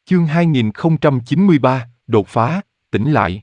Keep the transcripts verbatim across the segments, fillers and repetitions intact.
Chương hai nghìn không trăm chín mươi ba, đột phá, tỉnh lại.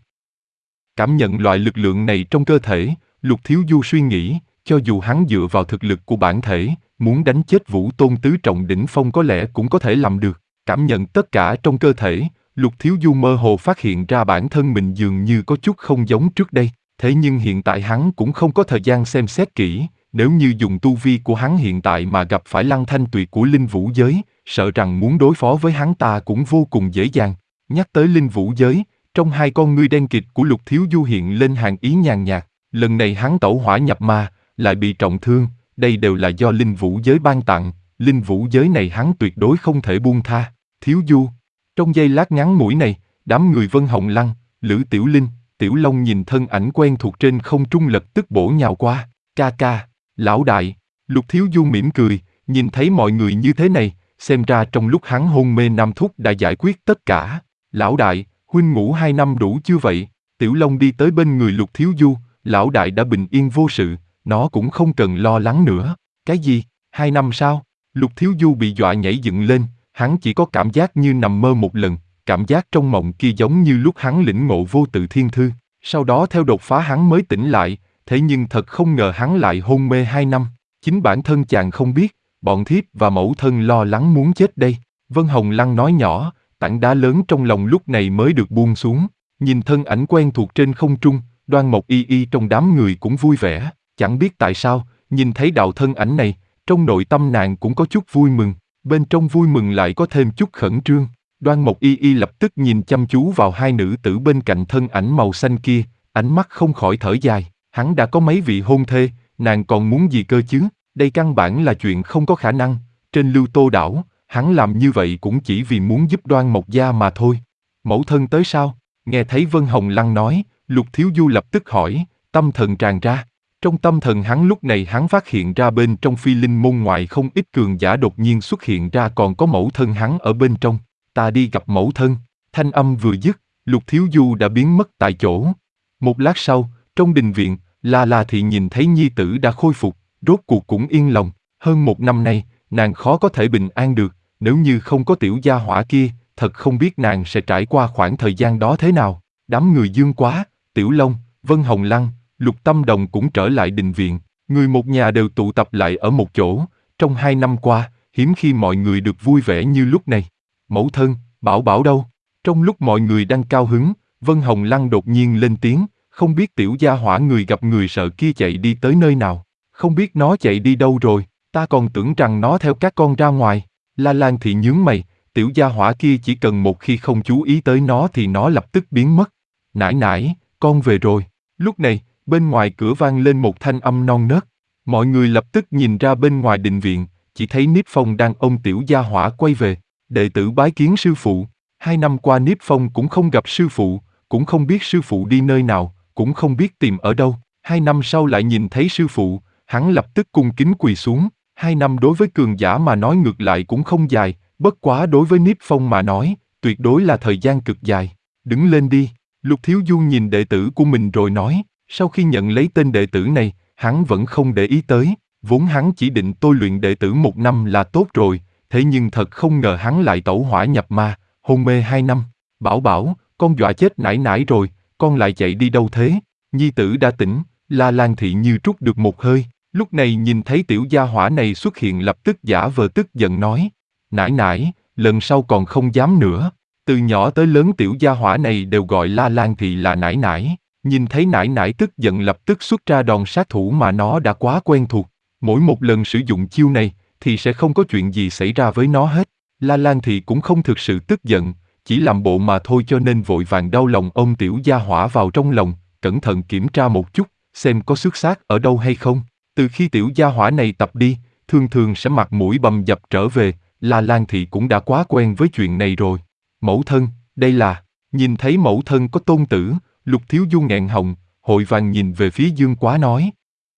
Cảm nhận loại lực lượng này trong cơ thể, Lục Thiếu Du suy nghĩ, cho dù hắn dựa vào thực lực của bản thể, muốn đánh chết Vũ Tôn tứ trọng đỉnh phong có lẽ cũng có thể làm được. Cảm nhận tất cả trong cơ thể, Lục Thiếu Du mơ hồ phát hiện ra bản thân mình dường như có chút không giống trước đây. Thế nhưng hiện tại hắn cũng không có thời gian xem xét kỹ, nếu như dùng tu vi của hắn hiện tại mà gặp phải Lăng Thanh Tuyệt của Linh Vũ Giới, sợ rằng muốn đối phó với hắn ta cũng vô cùng dễ dàng. Nhắc tới Linh Vũ Giới, trong hai con ngươi đen kịt của Lục Thiếu Du hiện lên hàng ý nhàn nhạt, lần này hắn tẩu hỏa nhập ma, lại bị trọng thương, đây đều là do Linh Vũ Giới ban tặng, Linh Vũ Giới này hắn tuyệt đối không thể buông tha. Thiếu Du, trong giây lát ngắn ngủi này, đám người Vân Hồng Lăng, Lữ Tiểu Linh, Tiểu Long nhìn thân ảnh quen thuộc trên không trung lập tức bổ nhào qua, ca ca, lão đại. Lục Thiếu Du mỉm cười, nhìn thấy mọi người như thế này, xem ra trong lúc hắn hôn mê Nam Thúc đã giải quyết tất cả. Lão đại, huynh ngủ hai năm đủ chưa vậy? Tiểu Long đi tới bên người Lục Thiếu Du, lão đại đã bình yên vô sự, nó cũng không cần lo lắng nữa. Cái gì? Hai năm sao? Lục Thiếu Du bị dọa nhảy dựng lên, hắn chỉ có cảm giác như nằm mơ một lần, cảm giác trong mộng kia giống như lúc hắn lĩnh ngộ vô tự thiên thư, sau đó theo đột phá hắn mới tỉnh lại, thế nhưng thật không ngờ hắn lại hôn mê hai năm, chính bản thân chàng không biết, bọn thiếp và mẫu thân lo lắng muốn chết đây. Vân Hồng Lăng nói nhỏ, tảng đá lớn trong lòng lúc này mới được buông xuống, nhìn thân ảnh quen thuộc trên không trung, Đoan Mộc Y Y trong đám người cũng vui vẻ, chẳng biết tại sao, nhìn thấy đạo thân ảnh này, trong nội tâm nàng cũng có chút vui mừng, bên trong vui mừng lại có thêm chút khẩn trương. Đoan Mộc Y Y lập tức nhìn chăm chú vào hai nữ tử bên cạnh thân ảnh màu xanh kia, ánh mắt không khỏi thở dài, hắn đã có mấy vị hôn thê, nàng còn muốn gì cơ chứ, đây căn bản là chuyện không có khả năng, trên Lưu Tô đảo, hắn làm như vậy cũng chỉ vì muốn giúp Đoan Mộc gia mà thôi. Mẫu thân tới sao? Nghe thấy Vân Hồng Lăng nói, Lục Thiếu Du lập tức hỏi, tâm thần tràn ra. Trong tâm thần hắn lúc này hắn phát hiện ra bên trong Phi Linh môn ngoại không ít cường giả đột nhiên xuất hiện ra, còn có mẫu thân hắn ở bên trong. Ta đi gặp mẫu thân. Thanh âm vừa dứt, Lục Thiếu Du đã biến mất tại chỗ. Một lát sau, trong đình viện, La La Thị nhìn thấy nhi tử đã khôi phục, rốt cuộc cũng yên lòng. Hơn một năm nay, nàng khó có thể bình an được, nếu như không có tiểu gia hỏa kia, thật không biết nàng sẽ trải qua khoảng thời gian đó thế nào. Đám người Dương Quá, Tiểu Long, Vân Hồng Lăng, Lục Tâm Đồng cũng trở lại đình viện, người một nhà đều tụ tập lại ở một chỗ. Trong hai năm qua, hiếm khi mọi người được vui vẻ như lúc này. Mẫu thân, Bảo Bảo đâu? Trong lúc mọi người đang cao hứng, Vân Hồng Lăng đột nhiên lên tiếng, không biết tiểu gia hỏa người gặp người sợ kia chạy đi tới nơi nào, không biết nó chạy đi đâu rồi, ta còn tưởng rằng nó theo các con ra ngoài. La Lan Thị nhướng mày, tiểu gia hỏa kia chỉ cần một khi không chú ý tới nó thì nó lập tức biến mất. Nãi nãi, con về rồi. Lúc này, bên ngoài cửa vang lên một thanh âm non nớt. Mọi người lập tức nhìn ra bên ngoài đình viện, chỉ thấy Niếp Phong đang ôm tiểu gia hỏa quay về. Đệ tử bái kiến sư phụ. Hai năm qua Niếp Phong cũng không gặp sư phụ, cũng không biết sư phụ đi nơi nào, cũng không biết tìm ở đâu. Hai năm sau lại nhìn thấy sư phụ, hắn lập tức cung kính quỳ xuống. Hai năm đối với cường giả mà nói ngược lại cũng không dài, bất quá đối với Niếp Phong mà nói, tuyệt đối là thời gian cực dài. Đứng lên đi. Lục Thiếu Du nhìn đệ tử của mình rồi nói, sau khi nhận lấy tên đệ tử này, hắn vẫn không để ý tới, vốn hắn chỉ định tôi luyện đệ tử một năm là tốt rồi, thế nhưng thật không ngờ hắn lại tẩu hỏa nhập ma, hôn mê hai năm. Bảo Bảo, con dọa chết nãi nãi rồi, con lại chạy đi đâu thế? Nhi tử đã tỉnh. La Lan Thị như trút được một hơi, lúc này nhìn thấy tiểu gia hỏa này xuất hiện lập tức giả vờ tức giận nói, nãi nãi, lần sau còn không dám nữa. Từ nhỏ tới lớn tiểu gia hỏa này đều gọi La Lan Thị là nãi nãi, nhìn thấy nãi nãi tức giận lập tức xuất ra đòn sát thủ mà nó đã quá quen thuộc, mỗi một lần sử dụng chiêu này thì sẽ không có chuyện gì xảy ra với nó hết. La Lan Thị cũng không thực sự tức giận, chỉ làm bộ mà thôi, cho nên vội vàng đau lòng ôm tiểu gia hỏa vào trong lòng, cẩn thận kiểm tra một chút, xem có xước xác ở đâu hay không. Từ khi tiểu gia hỏa này tập đi, thường thường sẽ mặt mũi bầm dập trở về, La Lan Thị cũng đã quá quen với chuyện này rồi. Mẫu thân, đây là... Nhìn thấy mẫu thân có tôn tử, Lục Thiếu Du nghẹn họng, hội vàng nhìn về phía Dương Quá nói.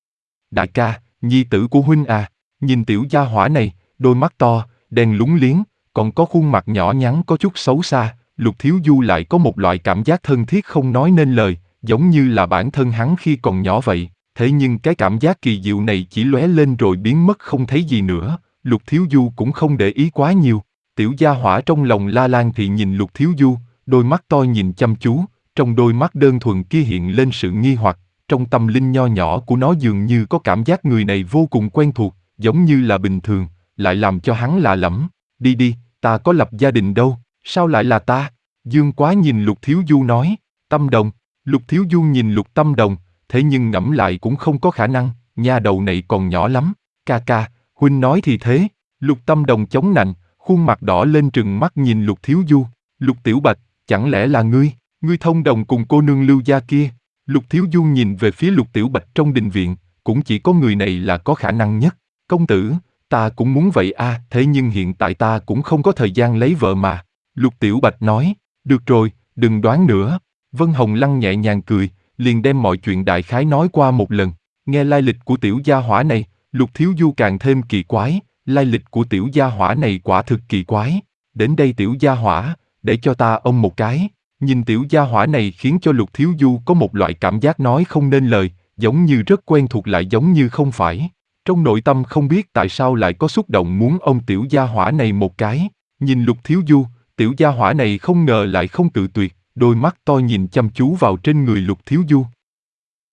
Đại ca, nhi tử của huynh à, nhìn tiểu gia hỏa này, đôi mắt to, đen lúng liếng, còn có khuôn mặt nhỏ nhắn có chút xấu xa, Lục Thiếu Du lại có một loại cảm giác thân thiết không nói nên lời, giống như là bản thân hắn khi còn nhỏ vậy. Thế nhưng cái cảm giác kỳ diệu này chỉ lóe lên rồi biến mất không thấy gì nữa, Lục Thiếu Du cũng không để ý quá nhiều. Tiểu gia hỏa trong lòng La Lan thì nhìn Lục Thiếu Du, đôi mắt to nhìn chăm chú, trong đôi mắt đơn thuần kia hiện lên sự nghi hoặc, trong tâm linh nho nhỏ của nó dường như có cảm giác người này vô cùng quen thuộc, giống như là bình thường, lại làm cho hắn lạ lẫm. Đi đi, ta có lập gia đình đâu, sao lại là ta? Dương Quá nhìn Lục Thiếu Du nói, Tâm Đồng. Lục Thiếu Du nhìn Lục Tâm Đồng, thế nhưng ngẫm lại cũng không có khả năng, nha đầu này còn nhỏ lắm. Ca ca, huynh nói thì thế. Lục Tâm Đồng chống nạnh, khuôn mặt đỏ lên trừng mắt nhìn Lục Thiếu Du. Lục Tiểu Bạch, chẳng lẽ là ngươi, ngươi thông đồng cùng cô nương Lưu gia kia? Lục Thiếu Du nhìn về phía Lục Tiểu Bạch trong đình viện, cũng chỉ có người này là có khả năng nhất. Công tử, ta cũng muốn vậy a, à, thế nhưng hiện tại ta cũng không có thời gian lấy vợ mà. Lục Tiểu Bạch nói, được rồi, đừng đoán nữa. Vân Hồng Lăng nhẹ nhàng cười, liền đem mọi chuyện đại khái nói qua một lần. Nghe lai lịch của tiểu gia hỏa này, Lục Thiếu Du càng thêm kỳ quái, lai lịch của tiểu gia hỏa này quả thực kỳ quái. Đến đây tiểu gia hỏa, để cho ta ôm một cái. Nhìn tiểu gia hỏa này khiến cho Lục Thiếu Du có một loại cảm giác nói không nên lời, giống như rất quen thuộc lại giống như không phải. Trong nội tâm không biết tại sao lại có xúc động muốn ôm tiểu gia hỏa này một cái. Nhìn Lục Thiếu Du, tiểu gia hỏa này không ngờ lại không tự tuyệt, đôi mắt to nhìn chăm chú vào trên người Lục Thiếu Du.